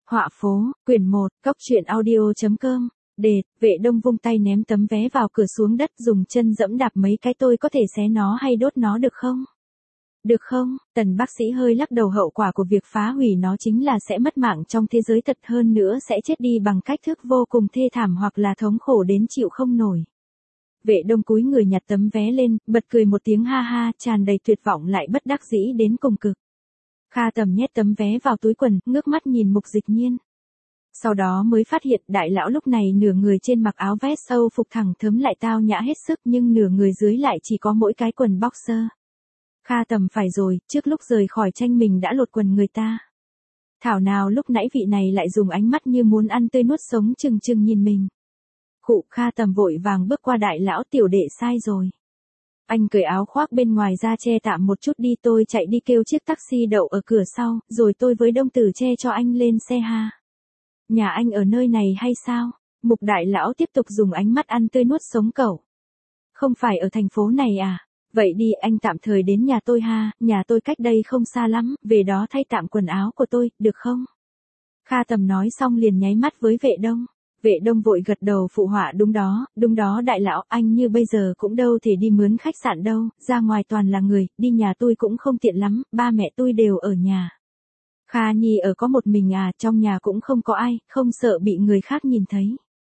Họa phố, quyển 1, Cóc truyện audio.com. Đệt, Vệ Đông vung tay ném tấm vé vào cửa xuống đất, dùng chân dẫm đạp mấy cái. Tôi có thể xé nó hay đốt nó được không? Được không? Tần bác sĩ hơi lắc đầu. Hậu quả của việc phá hủy nó chính là sẽ mất mạng trong thế giới thật, hơn nữa sẽ chết đi bằng cách thức vô cùng thê thảm hoặc là thống khổ đến chịu không nổi. Vệ Đông cúi người nhặt tấm vé lên, bật cười một tiếng ha ha, tràn đầy tuyệt vọng lại bất đắc dĩ đến cùng cực. Kha Tầm nhét tấm vé vào túi quần, ngước mắt nhìn Mục Dịch Nhiên. Sau đó mới phát hiện đại lão lúc này nửa người trên mặc áo vest Âu phục thẳng thớm lại tao nhã hết sức, nhưng nửa người dưới lại chỉ có mỗi cái quần boxer. Kha Tầm phải rồi, trước lúc rời khỏi tranh mình đã lột quần người ta. Thảo nào lúc nãy vị này lại dùng ánh mắt như muốn ăn tươi nuốt sống chừng chừng nhìn mình. Khụ, Kha Tầm vội vàng bước qua đại lão. Tiểu đệ sai rồi. Anh cởi áo khoác bên ngoài ra che tạm một chút đi, tôi chạy đi kêu chiếc taxi đậu ở cửa sau, rồi tôi với Đông Tử che cho anh lên xe ha. Nhà anh ở nơi này hay sao? Mục đại lão tiếp tục dùng ánh mắt ăn tươi nuốt sống cậu. Không phải ở thành phố này à? Vậy đi, anh tạm thời đến nhà tôi ha, nhà tôi cách đây không xa lắm, về đó thay tạm quần áo của tôi, được không? Kha Tầm nói xong liền nháy mắt với Vệ Đông. Vệ Đông vội gật đầu phụ họa, đúng đó đại lão, anh như bây giờ cũng đâu thể đi mướn khách sạn đâu, ra ngoài toàn là người, đi nhà tôi cũng không tiện lắm, ba mẹ tôi đều ở nhà. Kha Nhi ở có một mình à, trong nhà cũng không có ai, không sợ bị người khác nhìn thấy.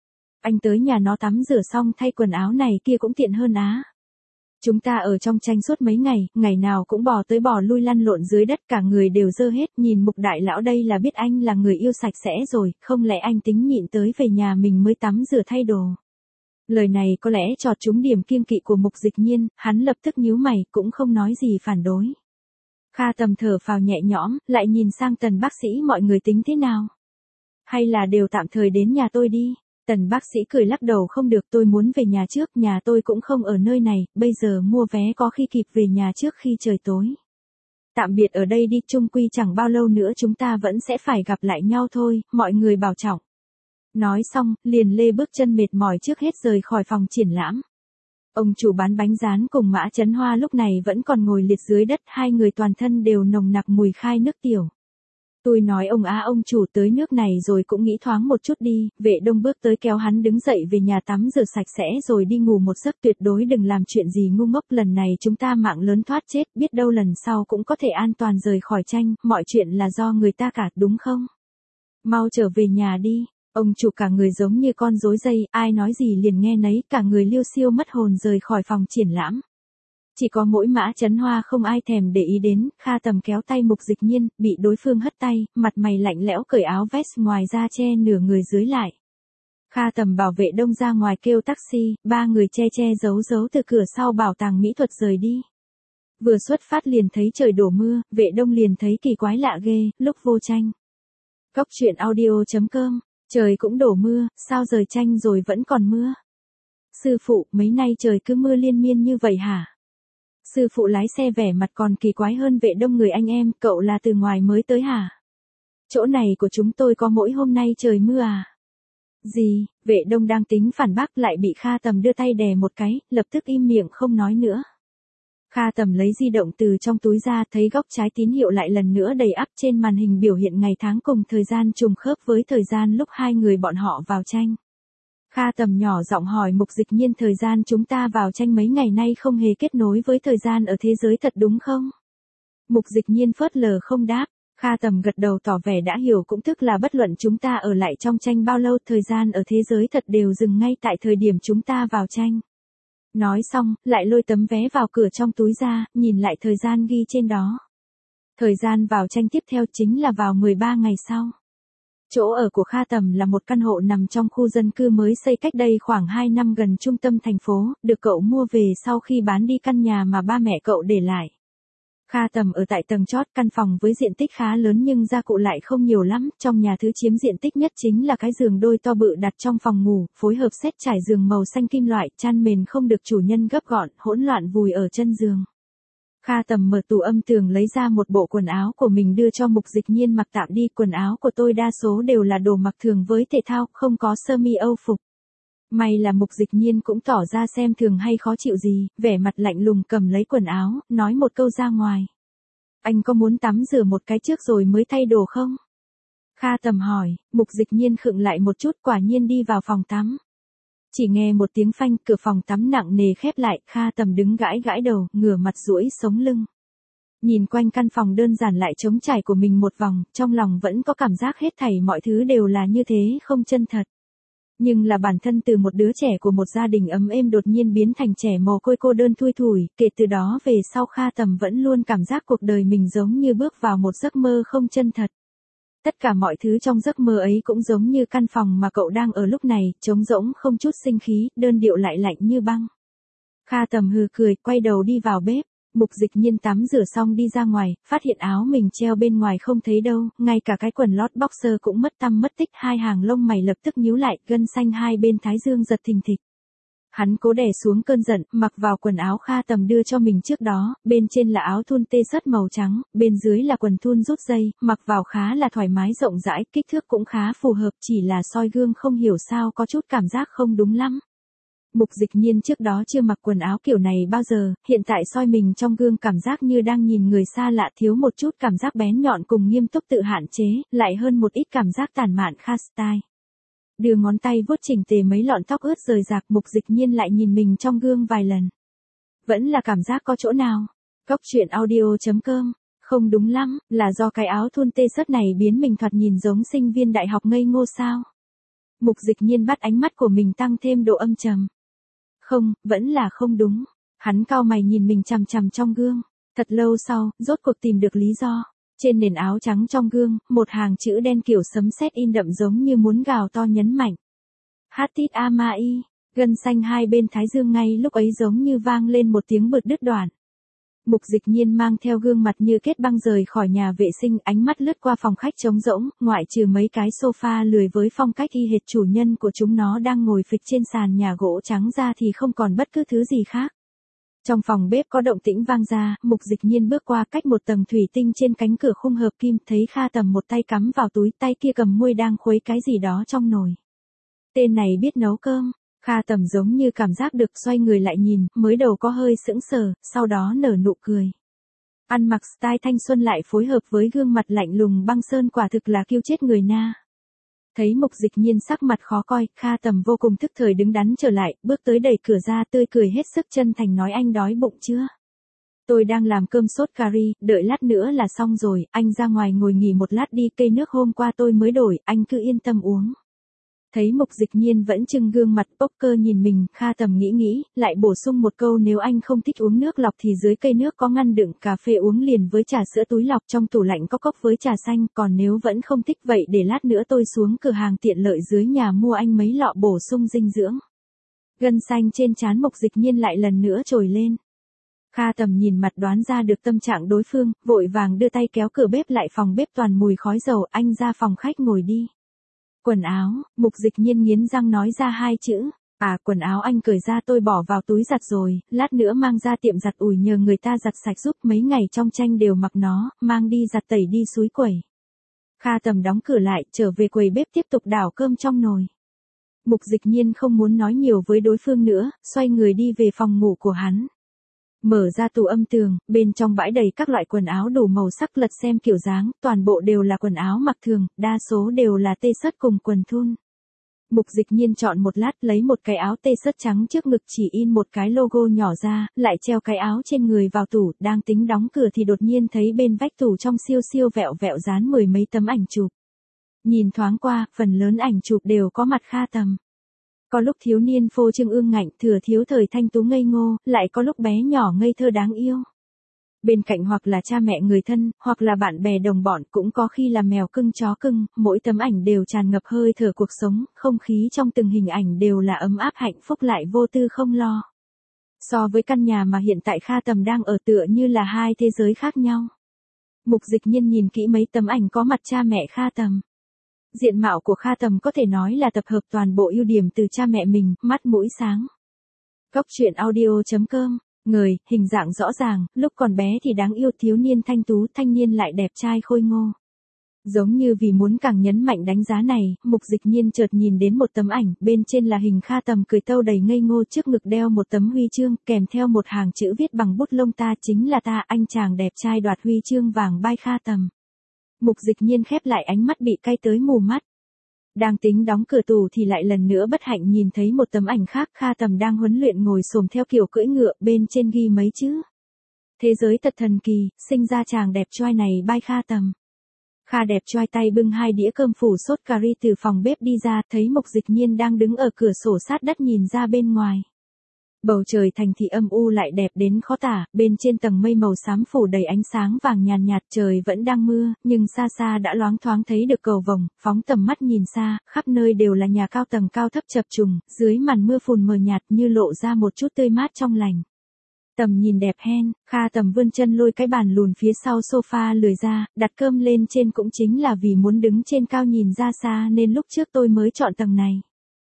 Anh tới nhà nó tắm rửa xong thay quần áo này kia cũng tiện hơn á. Chúng ta ở trong tranh suốt mấy ngày, ngày nào cũng bò tới bò lui lăn lộn dưới đất, cả người đều dơ hết. Nhìn Mục đại lão đây là biết anh là người yêu sạch sẽ rồi, không lẽ anh tính nhịn tới về nhà mình mới tắm rửa thay đồ. Lời này có lẽ chọt trúng điểm kiêng kỵ của Mục Dịch Nhiên, hắn lập tức nhíu mày, cũng không nói gì phản đối. Kha Tầm thở phào nhẹ nhõm, lại nhìn sang Tần bác sĩ, mọi người tính thế nào? Hay là đều tạm thời đến nhà tôi đi? Tần bác sĩ cười lắc đầu, không được, tôi muốn về nhà trước, nhà tôi cũng không ở nơi này, bây giờ mua vé có khi kịp về nhà trước khi trời tối. Tạm biệt ở đây đi, chung quy chẳng bao lâu nữa chúng ta vẫn sẽ phải gặp lại nhau thôi, mọi người bảo trọng. Nói xong, liền lê bước chân mệt mỏi trước hết rời khỏi phòng triển lãm. Ông chủ bán bánh rán cùng Mã Chấn Hoa lúc này vẫn còn ngồi liệt dưới đất, hai người toàn thân đều nồng nặc mùi khai nước tiểu. Tôi nói ông ông chủ tới nước này rồi cũng nghĩ thoáng một chút đi. Vệ Đông bước tới kéo hắn đứng dậy, về nhà tắm rửa sạch sẽ rồi đi ngủ một giấc, tuyệt đối đừng làm chuyện gì ngu ngốc, lần này chúng ta mạng lớn thoát chết, biết đâu lần sau cũng có thể an toàn rời khỏi tranh, mọi chuyện là do người ta cả, đúng không? Mau trở về nhà đi. Ông chủ cả người giống như con rối dây, ai nói gì liền nghe nấy, cả người liêu xiêu mất hồn rời khỏi phòng triển lãm. Chỉ có mỗi Mã Chấn Hoa không ai thèm để ý đến. Kha Tầm kéo tay Mục Dịch Nhiên, bị đối phương hất tay, mặt mày lạnh lẽo cởi áo vest ngoài ra che nửa người dưới lại. Kha Tầm bảo Vệ Đông ra ngoài kêu taxi, ba người che giấu từ cửa sau bảo tàng mỹ thuật rời đi. Vừa xuất phát liền thấy trời đổ mưa, Vệ Đông liền thấy kỳ quái lạ ghê, lúc vô tranh. Cóc truyện audio.com. Trời cũng đổ mưa, sao rời tranh rồi vẫn còn mưa? Sư phụ, mấy nay trời cứ mưa liên miên như vậy hả? Sư phụ lái xe vẻ mặt còn kỳ quái hơn Vệ Đông, người anh em, cậu là từ ngoài mới tới hả? Chỗ này của chúng tôi có mỗi hôm nay trời mưa à? Gì? Vệ Đông đang tính phản bác lại bị Kha Tầm đưa tay đè một cái, lập tức im miệng không nói nữa. Kha Tầm lấy di động từ trong túi ra, thấy góc trái tín hiệu lại lần nữa đầy ắp, trên màn hình biểu hiện ngày tháng cùng thời gian trùng khớp với thời gian lúc hai người bọn họ vào tranh. Kha Tầm nhỏ giọng hỏi Mục Dịch Nhiên, thời gian chúng ta vào tranh mấy ngày nay không hề kết nối với thời gian ở thế giới thật đúng không? Mục Dịch Nhiên phớt lờ không đáp. Kha Tầm gật đầu tỏ vẻ đã hiểu, cũng tức là bất luận chúng ta ở lại trong tranh bao lâu, thời gian ở thế giới thật đều dừng ngay tại thời điểm chúng ta vào tranh. Nói xong, lại lôi tấm vé vào cửa trong túi ra, nhìn lại thời gian ghi trên đó. Thời gian vào tranh tiếp theo chính là vào 13 ngày sau. Chỗ ở của Kha Tầm là một căn hộ nằm trong khu dân cư mới xây cách đây khoảng 2 năm gần trung tâm thành phố, được cậu mua về sau khi bán đi căn nhà mà ba mẹ cậu để lại. Kha Tầm ở tại tầng chót, căn phòng với diện tích khá lớn nhưng gia cụ lại không nhiều lắm, trong nhà thứ chiếm diện tích nhất chính là cái giường đôi to bự đặt trong phòng ngủ, phối hợp set trải giường màu xanh kim loại, chăn mền không được chủ nhân gấp gọn, hỗn loạn vùi ở chân giường. Kha Tầm mở tủ âm tường lấy ra một bộ quần áo của mình đưa cho Mục Dịch Nhiên mặc tạm đi, quần áo của tôi đa số đều là đồ mặc thường với thể thao, không có sơ mi âu phục. May là Mục Dịch Nhiên cũng tỏ ra xem thường hay khó chịu gì, vẻ mặt lạnh lùng cầm lấy quần áo, nói một câu ra ngoài. Anh có muốn tắm rửa một cái trước rồi mới thay đồ không? Kha Tầm hỏi, Mục Dịch Nhiên khựng lại một chút, quả nhiên đi vào phòng tắm. Chỉ nghe một tiếng phanh, cửa phòng tắm nặng nề khép lại, Kha Tầm đứng gãi gãi đầu, ngửa mặt duỗi sống lưng. Nhìn quanh căn phòng đơn giản lại trống trải của mình một vòng, trong lòng vẫn có cảm giác hết thảy mọi thứ đều là như thế không chân thật. Nhưng là bản thân từ một đứa trẻ của một gia đình ấm êm đột nhiên biến thành trẻ mồ côi cô đơn thui thủi, kể từ đó về sau Kha Tầm vẫn luôn cảm giác cuộc đời mình giống như bước vào một giấc mơ không chân thật. Tất cả mọi thứ trong giấc mơ ấy cũng giống như căn phòng mà cậu đang ở lúc này, trống rỗng không chút sinh khí, đơn điệu lại lạnh như băng. Kha Tầm hừ cười, quay đầu đi vào bếp. Mục Dịch Nhiên tắm rửa xong đi ra ngoài, phát hiện áo mình treo bên ngoài không thấy đâu, ngay cả cái quần lót boxer cũng mất tăm mất tích, hai hàng lông mày lập tức nhíu lại, gân xanh hai bên thái dương giật thình thịch. Hắn cố đè xuống cơn giận, mặc vào quần áo Kha Tầm đưa cho mình trước đó, bên trên là áo thun tê sất màu trắng, bên dưới là quần thun rút dây, mặc vào khá là thoải mái rộng rãi, kích thước cũng khá phù hợp, chỉ là soi gương không hiểu sao có chút cảm giác không đúng lắm. Mục Dịch Nhiên trước đó chưa mặc quần áo kiểu này bao giờ, hiện tại soi mình trong gương cảm giác như đang nhìn người xa lạ, thiếu một chút cảm giác bén nhọn cùng nghiêm túc tự hạn chế, lại hơn một ít cảm giác tản mạn Kha style. Đưa ngón tay vuốt chỉnh tề mấy lọn tóc ướt rời rạc, Mục Dịch Nhiên lại nhìn mình trong gương vài lần. Vẫn là cảm giác có chỗ nào. Cốc truyện audio.com. Không đúng lắm, là do cái áo thun tê sất này biến mình thoạt nhìn giống sinh viên đại học ngây ngô sao. Mục Dịch Nhiên bắt ánh mắt của mình tăng thêm độ âm trầm. Không, vẫn là không đúng. Hắn cau mày nhìn mình chằm chằm trong gương. Thật lâu sau, rốt cuộc tìm được lý do. Trên nền áo trắng trong gương, một hàng chữ đen kiểu sấm sét in đậm giống như muốn gào to nhấn mạnh. Hatit Amai, gân xanh hai bên thái dương ngay lúc ấy giống như vang lên một tiếng bực đứt đoạn. Mục Dịch Nhiên mang theo gương mặt như kết băng rời khỏi nhà vệ sinh, ánh mắt lướt qua phòng khách trống rỗng, ngoại trừ mấy cái sofa lười với phong cách y hệt chủ nhân của chúng nó đang ngồi phịch trên sàn nhà gỗ trắng ra thì không còn bất cứ thứ gì khác. Trong phòng bếp có động tĩnh vang ra, Mục Dịch Nhiên bước qua cách một tầng thủy tinh trên cánh cửa khung hợp kim, thấy Kha Tầm một tay cắm vào túi, tay kia cầm muôi đang khuấy cái gì đó trong nồi. Tên này biết nấu cơm. Kha Tầm giống như cảm giác được, xoay người lại nhìn, mới đầu có hơi sững sờ, sau đó nở nụ cười. Ăn mặc style thanh xuân lại phối hợp với gương mặt lạnh lùng băng sơn, quả thực là kiêu chết người na. Thấy Mục Dịch Nhiên sắc mặt khó coi, Kha Tầm vô cùng thức thời đứng đắn trở lại, bước tới đẩy cửa ra, tươi cười hết sức chân thành nói, anh đói bụng chưa? Tôi đang làm cơm sốt cà ri, đợi lát nữa là xong rồi, anh ra ngoài ngồi nghỉ một lát đi, cây nước hôm qua tôi mới đổi, anh cứ yên tâm uống. Thấy Mục Dịch Nhiên vẫn trưng gương mặt poker nhìn mình, Kha Tầm nghĩ, lại bổ sung một câu, nếu anh không thích uống nước lọc thì dưới cây nước có ngăn đựng cà phê uống liền với trà sữa túi lọc, trong tủ lạnh có cốc với trà xanh, còn nếu vẫn không thích vậy để lát nữa tôi xuống cửa hàng tiện lợi dưới nhà mua anh mấy lọ bổ sung dinh dưỡng. Gân xanh trên trán Mục Dịch Nhiên lại lần nữa trồi lên. Kha Tầm nhìn mặt đoán ra được tâm trạng đối phương, vội vàng đưa tay kéo cửa bếp lại, phòng bếp toàn mùi khói dầu, anh ra phòng khách ngồi đi. Quần áo, Mục Dịch Nhiên nghiến răng nói ra hai chữ. À, quần áo anh cởi ra tôi bỏ vào túi giặt rồi, lát nữa mang ra tiệm giặt ủi nhờ người ta giặt sạch giúp, mấy ngày trong tranh đều mặc nó, mang đi giặt tẩy đi xúi quẩy. Kha Tầm đóng cửa lại, trở về quầy bếp tiếp tục đảo cơm trong nồi. Mục Dịch Nhiên không muốn nói nhiều với đối phương nữa, xoay người đi về phòng ngủ của hắn. Mở ra tủ âm tường, bên trong bãi đầy các loại quần áo đủ màu sắc, lật xem kiểu dáng, toàn bộ đều là quần áo mặc thường, đa số đều là tê sất cùng quần thun. Mục Dịch Nhiên chọn một lát, lấy một cái áo tê sất trắng trước ngực chỉ in một cái logo nhỏ ra, lại treo cái áo trên người vào tủ, đang tính đóng cửa thì đột nhiên thấy bên vách tủ trong siêu siêu vẹo vẹo dán mười mấy tấm ảnh chụp. Nhìn thoáng qua, phần lớn ảnh chụp đều có mặt Kha Tầm. Có lúc thiếu niên phô trương ương ngạnh, thừa thiếu thời thanh tú ngây ngô, lại có lúc bé nhỏ ngây thơ đáng yêu. Bên cạnh hoặc là cha mẹ người thân, hoặc là bạn bè đồng bọn, cũng có khi là mèo cưng chó cưng, mỗi tấm ảnh đều tràn ngập hơi thở cuộc sống, không khí trong từng hình ảnh đều là ấm áp hạnh phúc lại vô tư không lo. So với căn nhà mà hiện tại Kha Tầm đang ở, tựa như là hai thế giới khác nhau. Mục Dịch Nhiên nhìn kỹ mấy tấm ảnh có mặt cha mẹ Kha Tầm. Diện mạo của Kha Tầm có thể nói là tập hợp toàn bộ ưu điểm từ cha mẹ mình, mắt mũi sáng. Cốc truyện audio.com. Người, hình dạng rõ ràng, lúc còn bé thì đáng yêu, thiếu niên thanh tú, thanh niên lại đẹp trai khôi ngô. Giống như vì muốn càng nhấn mạnh đánh giá này, Mục Dịch Nhiên chợt nhìn đến một tấm ảnh, bên trên là hình Kha Tầm cười tâu đầy ngây ngô, trước ngực đeo một tấm huy chương, kèm theo một hàng chữ viết bằng bút lông, ta chính là ta, anh chàng đẹp trai đoạt huy chương vàng by Kha Tầm. Mục Dịch Nhiên khép lại ánh mắt bị cay tới mù mắt. Đang tính đóng cửa tủ thì lại lần nữa bất hạnh nhìn thấy một tấm ảnh khác, Kha Tầm đang huấn luyện ngồi xổm theo kiểu cưỡi ngựa, bên trên ghi mấy chữ. Thế giới thật thần kỳ, sinh ra chàng đẹp trai này by Kha Tầm. Kha đẹp trai tay bưng 2 đĩa cơm phủ sốt cà ri từ phòng bếp đi ra, thấy Mục Dịch Nhiên đang đứng ở cửa sổ sát đất nhìn ra bên ngoài. Bầu trời thành thị âm u lại đẹp đến khó tả, bên trên tầng mây màu xám phủ đầy ánh sáng vàng nhàn nhạt, trời vẫn đang mưa, nhưng xa xa đã loáng thoáng thấy được cầu vồng, phóng tầm mắt nhìn xa, khắp nơi đều là nhà cao tầng cao thấp chập trùng, dưới màn mưa phùn mờ nhạt như lộ ra một chút tươi mát trong lành. Tầm nhìn đẹp hen, Kha Tầm vươn chân lôi cái bàn lùn phía sau sofa lười ra, đặt cơm lên trên cũng chính là vì muốn đứng trên cao nhìn ra xa nên lúc trước tôi mới chọn tầng này.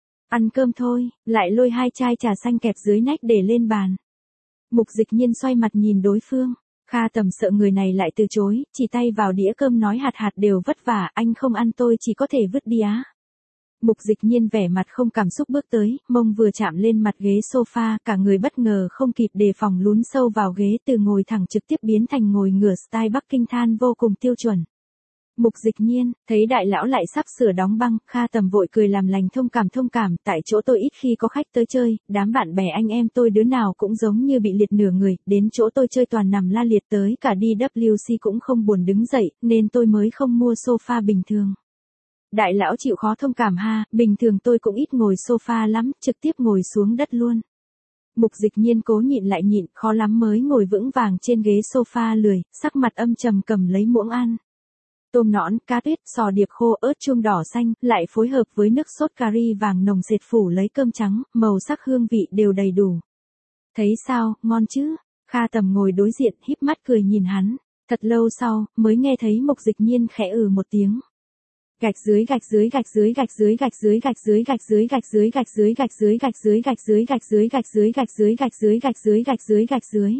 Ăn cơm thôi, lại lôi 2 chai trà xanh kẹp dưới nách để lên bàn. Mục Dịch Nhiên xoay mặt nhìn đối phương. Kha Tầm sợ người này lại từ chối, chỉ tay vào đĩa cơm nói hạt hạt đều vất vả, anh không ăn tôi chỉ có thể vứt đi á. Mục Dịch Nhiên vẻ mặt không cảm xúc bước tới, mông vừa chạm lên mặt ghế sofa, cả người bất ngờ không kịp đề phòng lún sâu vào ghế, từ ngồi thẳng trực tiếp biến thành ngồi ngửa style Bắc Kinh than vô cùng tiêu chuẩn. Mục Dịch Nhiên, thấy đại lão lại sắp sửa đóng băng, Kha Tầm vội cười làm lành thông cảm, tại chỗ tôi ít khi có khách tới chơi, đám bạn bè anh em tôi đứa nào cũng giống như bị liệt nửa người, đến chỗ tôi chơi toàn nằm la liệt, tới cả DWC cũng không buồn đứng dậy, nên tôi mới không mua sofa bình thường. Đại lão chịu khó thông cảm ha, bình thường tôi cũng ít ngồi sofa lắm, trực tiếp ngồi xuống đất luôn. Mục Dịch Nhiên cố nhịn lại nhịn, khó lắm mới ngồi vững vàng trên ghế sofa lười, sắc mặt âm trầm cầm lấy muỗng ăn. Tôm nõn, cá tuyết, sò điệp khô, ớt chuông đỏ xanh, lại phối hợp với nước sốt cà ri vàng nồng dệt phủ lấy cơm trắng, màu sắc hương vị đều đầy đủ. Thấy sao, ngon chứ? Kha Tầm ngồi đối diện, híp mắt cười nhìn hắn. Thật lâu sau, mới nghe thấy Mục Dịch Nhiên khẽ một tiếng. Gạch dưới gạch dưới gạch dưới gạch dưới gạch dưới gạch dưới gạch dưới gạch dưới gạch dưới gạch dưới gạch dưới gạch dưới gạch dưới gạch dưới gạch dưới gạch dưới gạch dưới gạch dưới gạch dưới.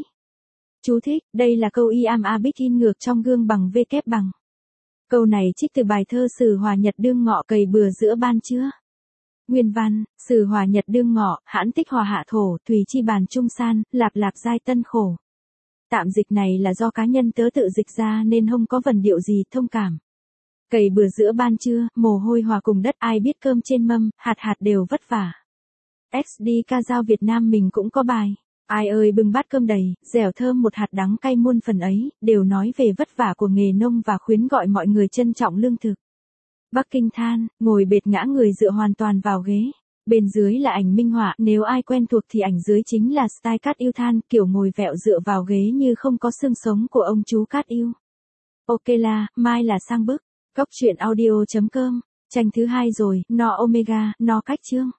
Chú thích, đây là câu iam abit in ngược trong gương bằng v kép bằng. Câu này trích từ bài thơ Sử Hòa Nhật Đương Ngọ cày bừa giữa ban trưa. Nguyên văn, Sử Hòa Nhật Đương Ngọ, hãn tích hòa hạ thổ, thùy chi bàn trung san, lạp lạp giai tân khổ. Tạm dịch này là do cá nhân tớ tự dịch ra nên không có vần điệu gì, thông cảm. Cày bừa giữa ban trưa, mồ hôi hòa cùng đất, ai biết cơm trên mâm, hạt hạt đều vất vả. XD ca dao Việt Nam mình cũng có bài. Ai ơi bưng bát cơm đầy, dẻo thơm một hạt đắng cay muôn phần ấy, đều nói về vất vả của nghề nông và khuyến gọi mọi người trân trọng lương thực. Bắc Kinh than, ngồi bệt ngã người dựa hoàn toàn vào ghế. Bên dưới là ảnh minh họa, nếu ai quen thuộc thì ảnh dưới chính là style Cát Yêu than, kiểu ngồi vẹo dựa vào ghế như không có xương sống của ông chú Cát Yêu. Ok là, mai là sang bức. Cốc truyện audio.com, tranh thứ 2 rồi, no omega, no cách chương.